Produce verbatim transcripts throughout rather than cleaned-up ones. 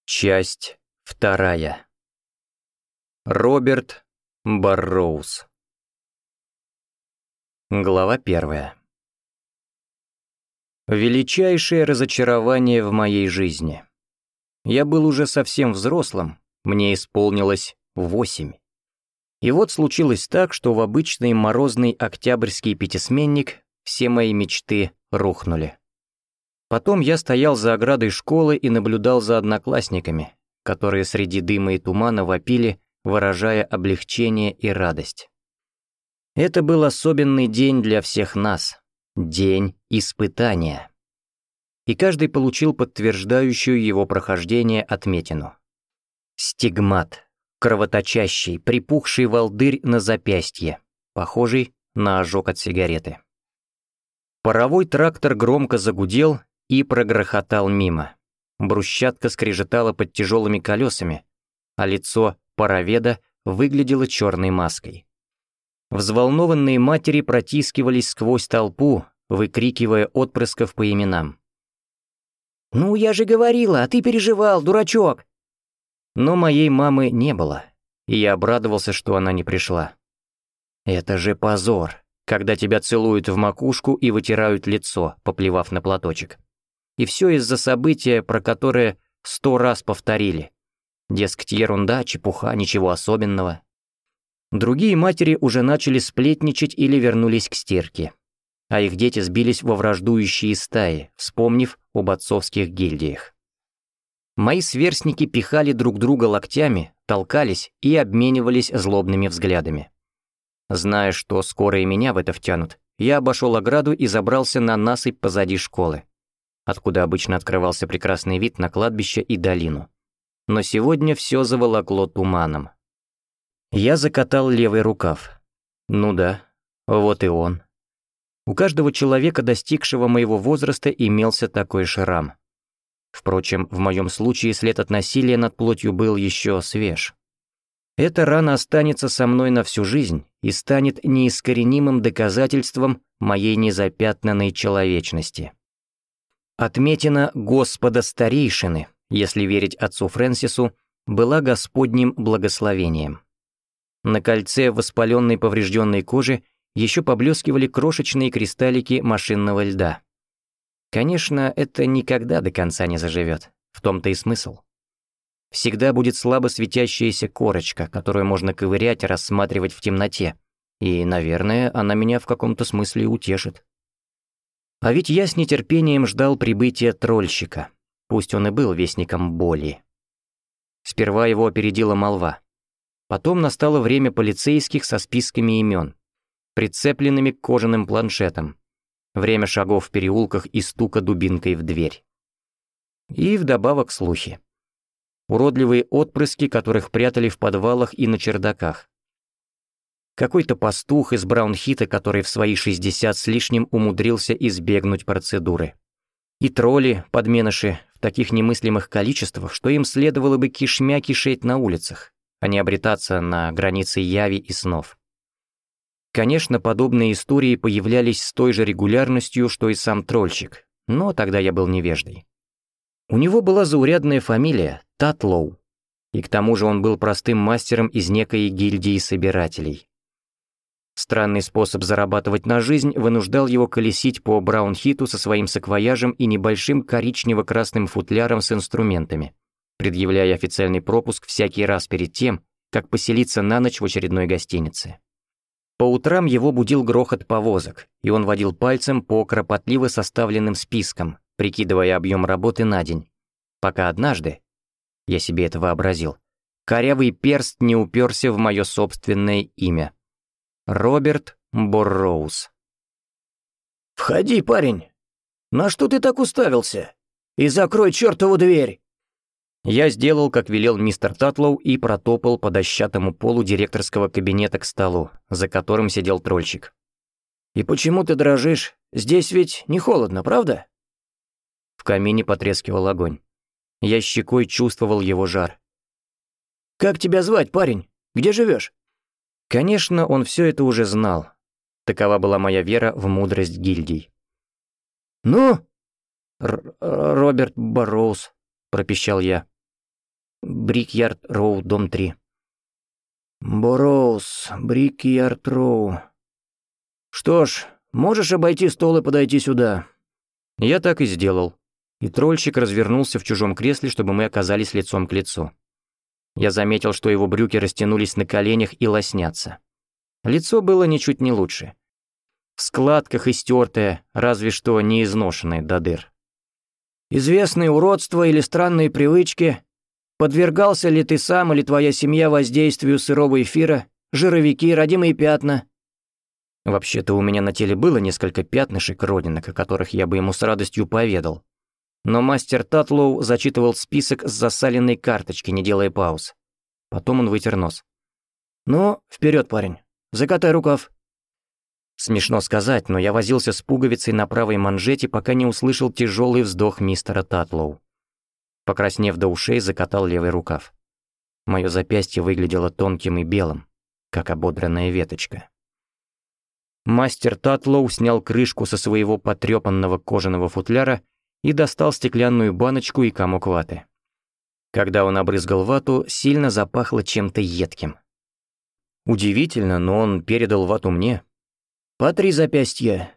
Часть вторая. Роберт Барроуз. Глава первая. Величайшее разочарование в моей жизни. Я был уже совсем взрослым, мне исполнилось восемь. И вот случилось так, что в обычный морозный октябрьский пятисменник все мои мечты рухнули. Потом я стоял за оградой школы и наблюдал за одноклассниками, которые среди дыма и тумана вопили, выражая облегчение и радость. Это был особенный день для всех нас, день испытания. И каждый получил подтверждающую его прохождение отметину. Стигмат, кровоточащий, припухший волдырь на запястье, похожий на ожог от сигареты. Паровой трактор громко загудел и прогрохотал мимо. Брусчатка скрежетала под тяжелыми колесами, а лицо пароведа выглядело черной маской. Взволнованные матери протискивались сквозь толпу, выкрикивая отпрысков по именам. «Ну, я же говорила, а ты переживал, дурачок!» Но моей мамы не было, и я обрадовался, что она не пришла. Это же позор, когда тебя целуют в макушку и вытирают лицо, поплевав на платочек. И все из-за события, про которое сто раз повторили. Дескать, ерунда, чепуха, ничего особенного. Другие матери уже начали сплетничать или вернулись к стирке. А их дети сбились во враждующие стаи, вспомнив об отцовских гильдиях. Мои сверстники пихали друг друга локтями, толкались и обменивались злобными взглядами. Зная, что скоро и меня в это втянут, я обошел ограду и забрался на насыпь позади школы, откуда обычно открывался прекрасный вид на кладбище и долину. Но сегодня все заволокло туманом. Я закатал левый рукав. Ну да, вот и он. У каждого человека, достигшего моего возраста, имелся такой шрам. Впрочем, в моем случае след от насилия над плотью был еще свеж. Эта рана останется со мной на всю жизнь и станет неискоренимым доказательством моей незапятнанной человечности. Отметина Господа Старейшины, если верить отцу Фрэнсису, была Господним благословением. На кольце воспаленной поврежденной кожи еще поблескивали крошечные кристаллики машинного льда. Конечно, это никогда до конца не заживет, в том-то и смысл. Всегда будет слабо светящаяся корочка, которую можно ковырять и рассматривать в темноте, и, наверное, она меня в каком-то смысле утешит. А ведь я с нетерпением ждал прибытия трольщика, пусть он и был вестником боли. Сперва его опередила молва. Потом настало время полицейских со списками имен, прицепленными к кожаным планшетам, время шагов в переулках и стука дубинкой в дверь. И вдобавок слухи. Уродливые отпрыски, которых прятали в подвалах и на чердаках. Какой-то пастух из Браунхита, который в свои шестьдесят с лишним умудрился избегнуть процедуры. И тролли, подменыши, в таких немыслимых количествах, что им следовало бы кишмя кишеть на улицах, а не обретаться на границе яви и снов. Конечно, подобные истории появлялись с той же регулярностью, что и сам трольщик, но тогда я был невеждой. У него была заурядная фамилия Татлоу, и к тому же он был простым мастером из некой гильдии собирателей. Странный способ зарабатывать на жизнь вынуждал его колесить по Браунхиту со своим саквояжем и небольшим коричнево-красным футляром с инструментами, предъявляя официальный пропуск всякий раз перед тем, как поселиться на ночь в очередной гостинице. По утрам его будил грохот повозок, и он водил пальцем по кропотливо составленным спискам, прикидывая объем работы на день, пока однажды, я себе это вообразил, корявый перст не уперся в мое собственное имя. Роберт Барроуз. «Входи, парень! На что ты так уставился? И закрой чертову дверь!» Я сделал, как велел мистер Татлоу, и протопал по дощатому полу директорского кабинета к столу, за которым сидел трольщик. «И почему ты дрожишь? Здесь ведь не холодно, правда?» В камине потрескивал огонь. Я щекой чувствовал его жар. «Как тебя звать, парень? Где живешь?» Конечно, он все это уже знал. Такова была моя вера в мудрость гильдий. «Ну?» Р Роберт Барроуз», — пропищал я. Брикьярд-Роу, дом три. Борроуз, Брикьярд-Роу. Что ж, можешь обойти стол и подойти сюда. Я так и сделал. И трольщик развернулся в чужом кресле, чтобы мы оказались лицом к лицу. Я заметил, что его брюки растянулись на коленях и лоснятся. Лицо было ничуть не лучше. В складках истертое, разве что не изношенное до дыр. Известные уродства или странные привычки? Подвергался ли ты сам или твоя семья воздействию сырого эфира, жировики, родимые пятна? Вообще-то у меня на теле было несколько пятнышек родинок, о которых я бы ему с радостью поведал. Но мастер Татлоу зачитывал список с засаленной карточки, не делая пауз. Потом он вытер нос. «Ну, вперед, парень, закатай рукав». Смешно сказать, но я возился с пуговицей на правой манжете, пока не услышал тяжелый вздох мистера Татлоу. Покраснев до ушей, закатал левый рукав. Мое запястье выглядело тонким и белым, как ободранная веточка. Мастер Татлоу снял крышку со своего потрепанного кожаного футляра и достал стеклянную баночку и комок ваты. Когда он обрызгал вату, сильно запахло чем-то едким. Удивительно, но он передал вату мне. «По три запястья».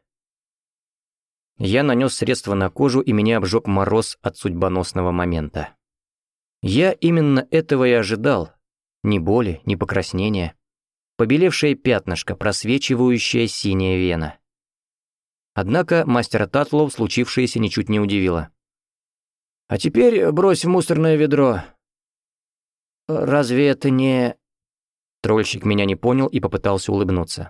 Я нанес средство на кожу, и меня обжег мороз от судьбоносного момента. Я именно этого и ожидал. Ни боли, ни покраснения. Побелевшее пятнышко, просвечивающая синяя вена. Однако мастера Татлоу случившееся ничуть не удивило. «А теперь брось в мусорное ведро». «Разве это не...» Трольщик меня не понял и попытался улыбнуться.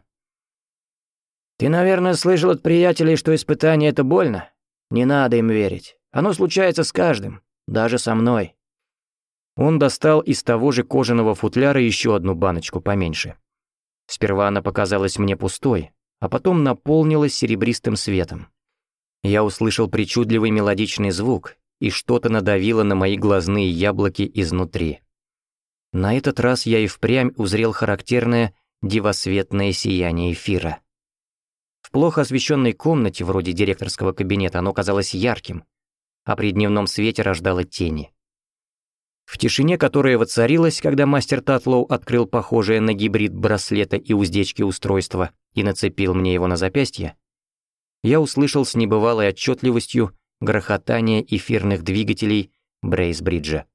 «Ты, наверное, слышал от приятелей, что испытание — это больно? Не надо им верить. Оно случается с каждым, даже со мной». Он достал из того же кожаного футляра еще одну баночку поменьше. Сперва она показалась мне пустой, а потом наполнилась серебристым светом. Я услышал причудливый мелодичный звук, и что-то надавило на мои глазные яблоки изнутри. На этот раз я и впрямь узрел характерное дивосветное сияние эфира. В плохо освещенной комнате, вроде директорского кабинета, оно казалось ярким, а при дневном свете рождало тени. В тишине, которая воцарилась, когда мастер Татлоу открыл похожее на гибрид браслета и уздечки устройство и нацепил мне его на запястье, я услышал с небывалой отчетливостью грохотание эфирных двигателей Брейсбриджа.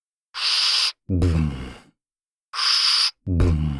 Ш-бум, ш-бум.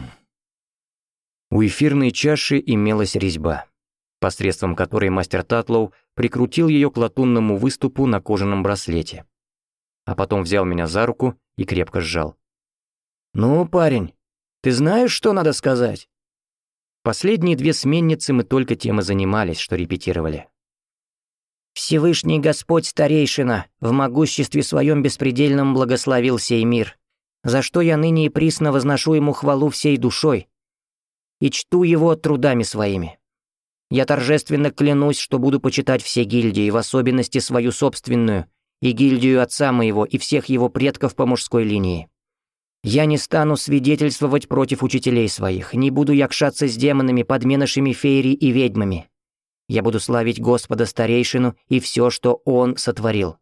У эфирной чаши имелась резьба, посредством которой мастер Татлоу прикрутил ее к латунному выступу на кожаном браслете, а потом взял меня за руку и крепко сжал. «Ну, парень, ты знаешь, что надо сказать?» Последние две сменницы мы только тем и занимались, что репетировали. «Всевышний Господь Старейшина в могуществе своем беспредельном благословил сей мир, за что я ныне и присно возношу ему хвалу всей душой и чту его трудами своими. Я торжественно клянусь, что буду почитать все гильдии, в особенности свою собственную, и гильдию отца моего, и всех его предков по мужской линии. Я не стану свидетельствовать против учителей своих, не буду якшаться с демонами, подменышами фейри и ведьмами. Я буду славить Господа Старейшину и все, что Он сотворил.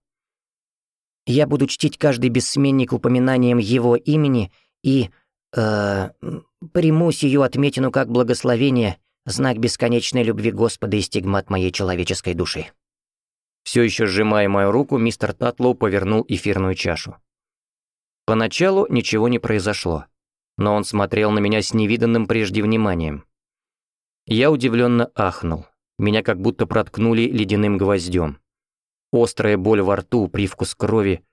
Я буду чтить каждый бессменник упоминанием его имени и... э приму сию отметину как благословение, знак бесконечной любви Господа и стигмат моей человеческой души». Все еще сжимая мою руку, мистер Татлоу повернул эфирную чашу. Поначалу ничего не произошло, но он смотрел на меня с невиданным прежде вниманием. Я удивленно ахнул. Меня как будто проткнули ледяным гвоздем. Острая боль во рту, привкус крови.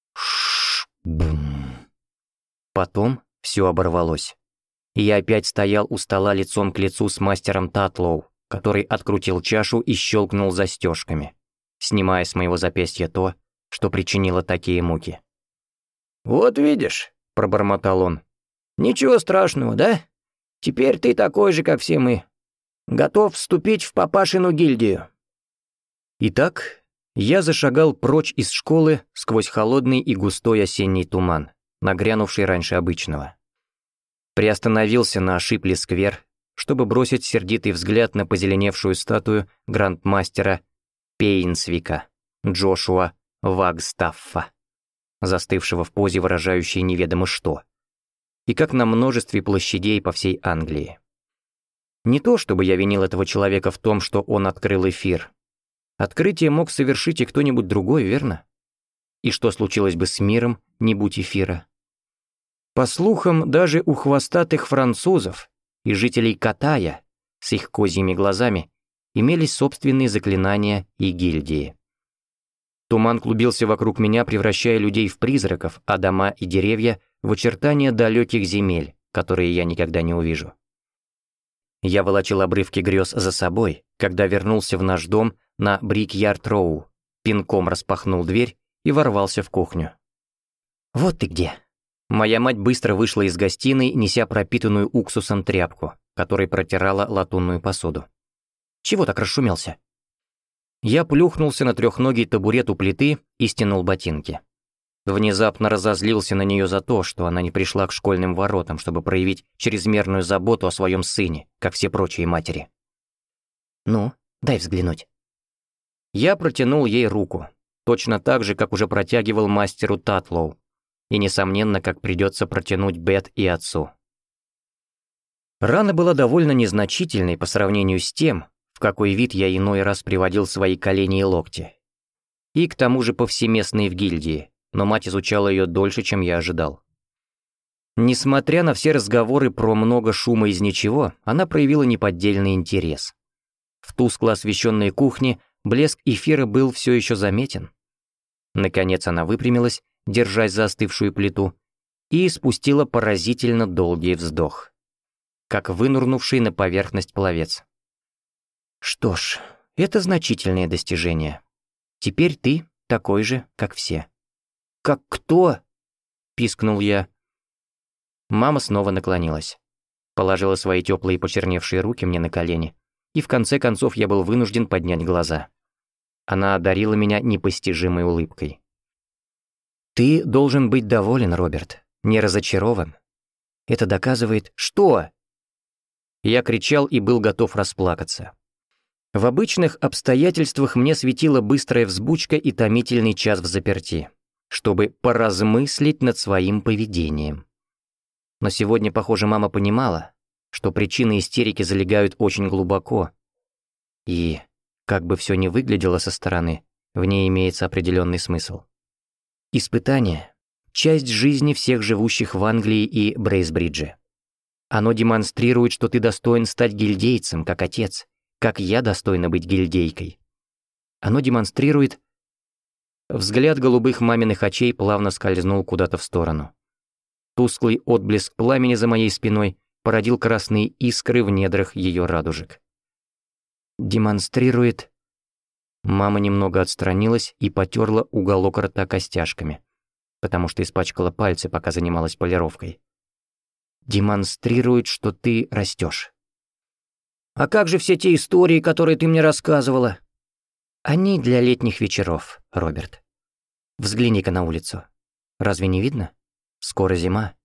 Ш-бум. Потом все оборвалось. И я опять стоял у стола лицом к лицу с мастером Татлоу, который открутил чашу и щелкнул застежками, снимая с моего запястья то, что причинило такие муки. «Вот видишь», — пробормотал он, — «ничего страшного, да? Теперь ты такой же, как все мы. Готов вступить в папашину гильдию». Итак, я зашагал прочь из школы сквозь холодный и густой осенний туман, нагрянувший раньше обычного. Приостановился на Шипли-сквер, чтобы бросить сердитый взгляд на позеленевшую статую грандмастера Пейнсвика, Джошуа Вагстаффа, застывшего в позе, выражающей неведомо что, и как на множестве площадей по всей Англии. Не то, чтобы я винил этого человека в том, что он открыл эфир. Открытие мог совершить и кто-нибудь другой, верно? И что случилось бы с миром, не будь эфира? По слухам, даже у хвостатых французов и жителей Катая с их козьими глазами имелись собственные заклинания и гильдии. Туман клубился вокруг меня, превращая людей в призраков, а дома и деревья в очертания далеких земель, которые я никогда не увижу. Я волочил обрывки грез за собой, когда вернулся в наш дом на Брик-Ярд-Роу, пинком распахнул дверь и ворвался в кухню. «Вот ты где!» Моя мать быстро вышла из гостиной, неся пропитанную уксусом тряпку, которой протирала латунную посуду. «Чего так расшумелся?» Я плюхнулся на трехногий табурет у плиты и стянул ботинки. Внезапно разозлился на нее за то, что она не пришла к школьным воротам, чтобы проявить чрезмерную заботу о своем сыне, как все прочие матери. «Ну, дай взглянуть». Я протянул ей руку, точно так же, как уже протягивал мастеру Татлоу, и, несомненно, как придется протянуть Бет и отцу. Рана была довольно незначительной по сравнению с тем, в какой вид я иной раз приводил свои колени и локти. И к тому же повсеместной в гильдии, но мать изучала ее дольше, чем я ожидал. Несмотря на все разговоры про много шума из ничего, она проявила неподдельный интерес. В тускло освещенной кухне блеск эфира был все еще заметен. Наконец она выпрямилась, держась за остывшую плиту, и спустила поразительно долгий вздох, как вынурнувший на поверхность пловец. «Что ж, это значительное достижение. Теперь ты такой же, как все». «Как кто?» — пискнул я. Мама снова наклонилась, положила свои теплые почерневшие руки мне на колени, и в конце концов я был вынужден поднять глаза. Она одарила меня непостижимой улыбкой. «Ты должен быть доволен, Роберт, не разочарован. Это доказывает, что...» Я кричал и был готов расплакаться. В обычных обстоятельствах мне светила быстрая взбучка и томительный час в заперти, чтобы поразмыслить над своим поведением. Но сегодня, похоже, мама понимала, что причины истерики залегают очень глубоко, и, как бы все ни выглядело со стороны, в ней имеется определенный смысл. Испытание — часть жизни всех живущих в Англии и Брейсбридже. Оно демонстрирует, что ты достоин стать гильдейцем, как отец, как я достойна быть гильдейкой. Оно демонстрирует... Взгляд голубых маминых очей плавно скользнул куда-то в сторону. Тусклый отблеск пламени за моей спиной породил красные искры в недрах ее радужек. Демонстрирует... Мама немного отстранилась и потерла уголок рта костяшками, потому что испачкала пальцы, пока занималась полировкой. Демонстрирует, что ты растешь. «А как же все те истории, которые ты мне рассказывала?» «Они для летних вечеров, Роберт. Взгляни-ка на улицу. Разве не видно? Скоро зима».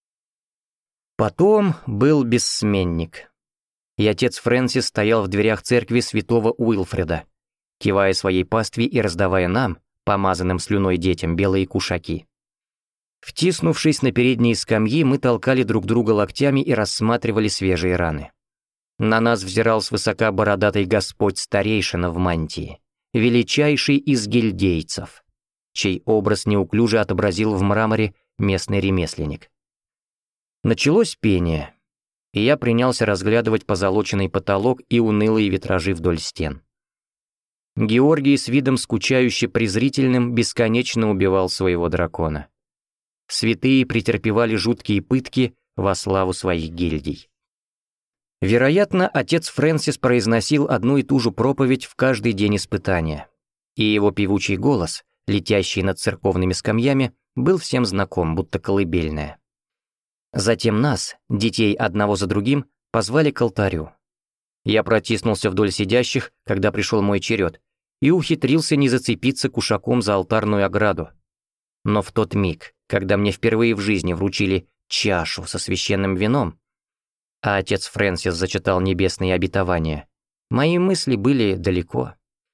Потом был бессменник. И отец Фрэнсис стоял в дверях церкви святого Уилфреда, кивая своей пастве и раздавая нам, помазанным слюной детям, белые кушаки. Втиснувшись на передние скамьи, мы толкали друг друга локтями и рассматривали свежие раны. На нас взирал свысока бородатый господь-старейшина в мантии, величайший из гильдейцев, чей образ неуклюже отобразил в мраморе местный ремесленник. Началось пение, и я принялся разглядывать позолоченный потолок и унылые витражи вдоль стен. Георгий с видом скучающе презрительным бесконечно убивал своего дракона. Святые претерпевали жуткие пытки во славу своих гильдий. Вероятно, отец Фрэнсис произносил одну и ту же проповедь в каждый день испытания, и его певучий голос, летящий над церковными скамьями, был всем знаком, будто колыбельная. Затем нас, детей одного за другим, позвали к алтарю. Я протиснулся вдоль сидящих, когда пришел мой черед, и ухитрился не зацепиться кушаком за алтарную ограду. Но в тот миг, когда мне впервые в жизни вручили чашу со священным вином, а отец Фрэнсис зачитал небесные обетования, мои мысли были далеко.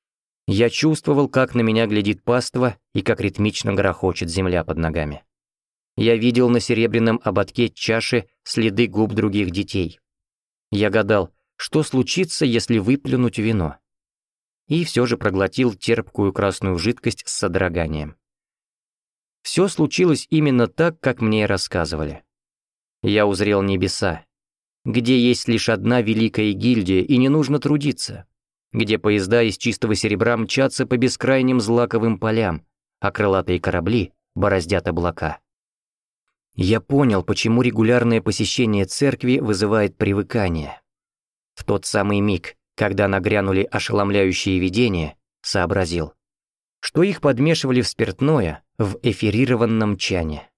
Я чувствовал, как на меня глядит паства и как ритмично грохочет земля под ногами. Я видел на серебряном ободке чаши следы губ других детей. Я гадал, что случится, если выплюнуть вино. И все же проглотил терпкую красную жидкость с содроганием. Все случилось именно так, как мне и рассказывали. Я узрел небеса, где есть лишь одна великая гильдия и не нужно трудиться, где поезда из чистого серебра мчатся по бескрайним злаковым полям, а крылатые корабли бороздят облака. Я понял, почему регулярное посещение церкви вызывает привыкание. В тот самый миг, когда нагрянули ошеломляющие видения, сообразил, что их подмешивали в спиртное в эфирированном чане.